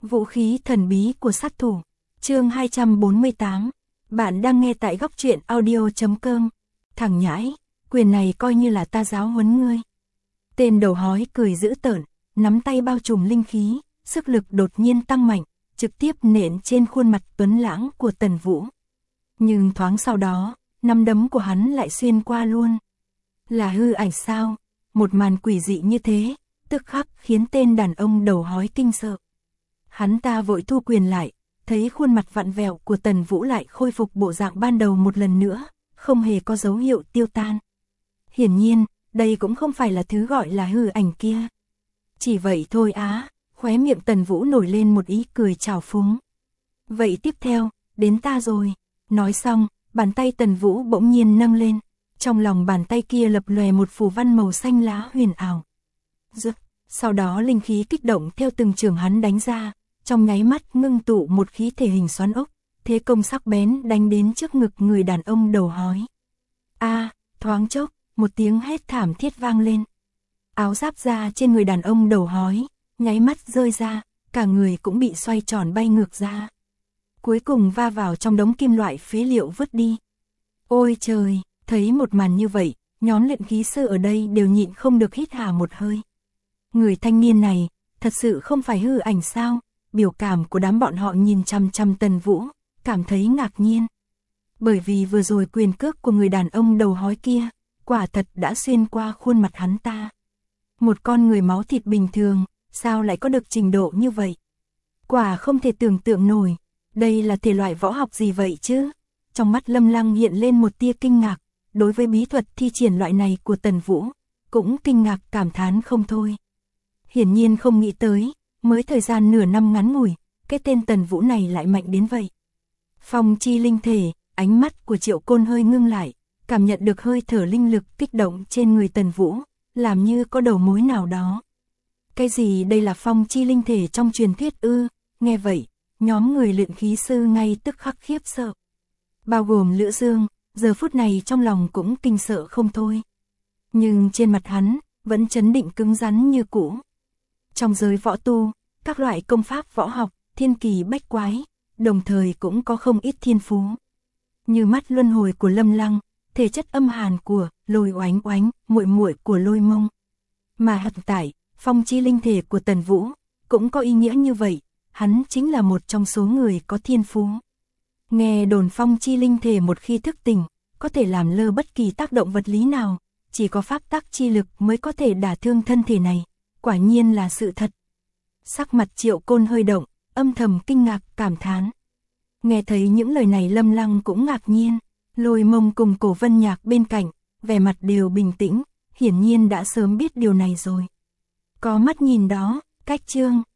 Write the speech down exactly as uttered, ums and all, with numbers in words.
Vũ khí thần bí của sát thủ. Chương hai trăm bốn mươi tám. Bạn đang nghe tại góc truyện audio chấm com. Thằng nhãi, quyền này coi như là ta giáo huấn ngươi. Tên đầu hói cười dữ tợn, nắm tay bao trùm linh khí, sức lực đột nhiên tăng mạnh, trực tiếp nện trên khuôn mặt tuấn lãng của Tần Vũ. Nhưng thoáng sau đó, nắm đấm của hắn lại xuyên qua luôn. Là hư ảnh sao? Một màn quỷ dị như thế, tức khắc khiến tên đàn ông đầu hói kinh sợ. Hắn ta vội thu quyền lại, thấy khuôn mặt vặn vẹo của Tần Vũ lại khôi phục bộ dạng ban đầu một lần nữa, không hề có dấu hiệu tiêu tan. Hiển nhiên, đây cũng không phải là thứ gọi là hư ảnh kia. Chỉ vậy thôi á, khóe miệng Tần Vũ nổi lên một ý cười trào phúng. Vậy tiếp theo, đến ta rồi. Nói xong, bàn tay Tần Vũ bỗng nhiên nâng lên, trong lòng bàn tay kia lập lòe một phù văn màu xanh lá huyền ảo. Rực, sau đó linh khí kích động theo từng trường hắn đánh ra, trong nháy mắt ngưng tụ một khí thể hình xoắn ốc, thế công sắc bén đánh đến trước ngực người đàn ông đầu hói. A, thoáng chốc, một tiếng hét thảm thiết vang lên. Áo giáp da trên người đàn ông đầu hói, nháy mắt rơi ra, cả người cũng bị xoay tròn bay ngược ra. Cuối cùng va vào trong đống kim loại phế liệu vứt đi. Ôi trời, thấy một màn như vậy, nhóm luyện khí sư ở đây đều nhịn không được hít hà một hơi. Người thanh niên này, thật sự không phải hư ảnh sao? Biểu cảm của đám bọn họ nhìn chăm chăm Tần Vũ, cảm thấy ngạc nhiên. Bởi vì vừa rồi quyền cước của người đàn ông đầu hói kia, quả thật đã xuyên qua khuôn mặt hắn ta. Một con người máu thịt bình thường, sao lại có được trình độ như vậy? Quả không thể tưởng tượng nổi, đây là thể loại võ học gì vậy chứ? Trong mắt Lâm Lăng hiện lên một tia kinh ngạc, đối với bí thuật thi triển loại này của Tần Vũ, cũng kinh ngạc cảm thán không thôi. Hiển nhiên không nghĩ tới, mới thời gian nửa năm ngắn ngủi, cái tên Tần Vũ này lại mạnh đến vậy. Phong chi linh thể, ánh mắt của Triệu Côn hơi ngưng lại, cảm nhận được hơi thở linh lực kích động trên người Tần Vũ, làm như có đầu mối nào đó. Cái gì đây là phong chi linh thể trong truyền thuyết ư? Nghe vậy, nhóm người luyện khí sư ngay tức khắc khiếp sợ. Bao gồm Lữ Dương, giờ phút này trong lòng cũng kinh sợ không thôi. Nhưng trên mặt hắn, vẫn trấn định cứng rắn như cũ. Trong giới võ tu, các loại công pháp võ học, thiên kỳ bách quái, đồng thời cũng có không ít thiên phú. Như mắt luân hồi của Lâm Lăng, thể chất âm hàn của Lôi Oánh Oánh, muội muội của Lôi Mông. Mà hiện tại, phong chi linh thể của Tần Vũ, cũng có ý nghĩa như vậy, hắn chính là một trong số người có thiên phú. Nghe đồn phong chi linh thể một khi thức tỉnh, có thể làm lơ bất kỳ tác động vật lý nào, chỉ có pháp tắc chi lực mới có thể đả thương thân thể này, quả nhiên là sự thật. Sắc mặt Triệu Côn hơi động, âm thầm kinh ngạc cảm thán. Nghe thấy những lời này Lâm Lăng cũng ngạc nhiên, Lôi Mông cùng Cổ Vân Nhạc bên cạnh, vẻ mặt đều bình tĩnh, hiển nhiên đã sớm biết điều này rồi. Có mắt nhìn đó, cách chương.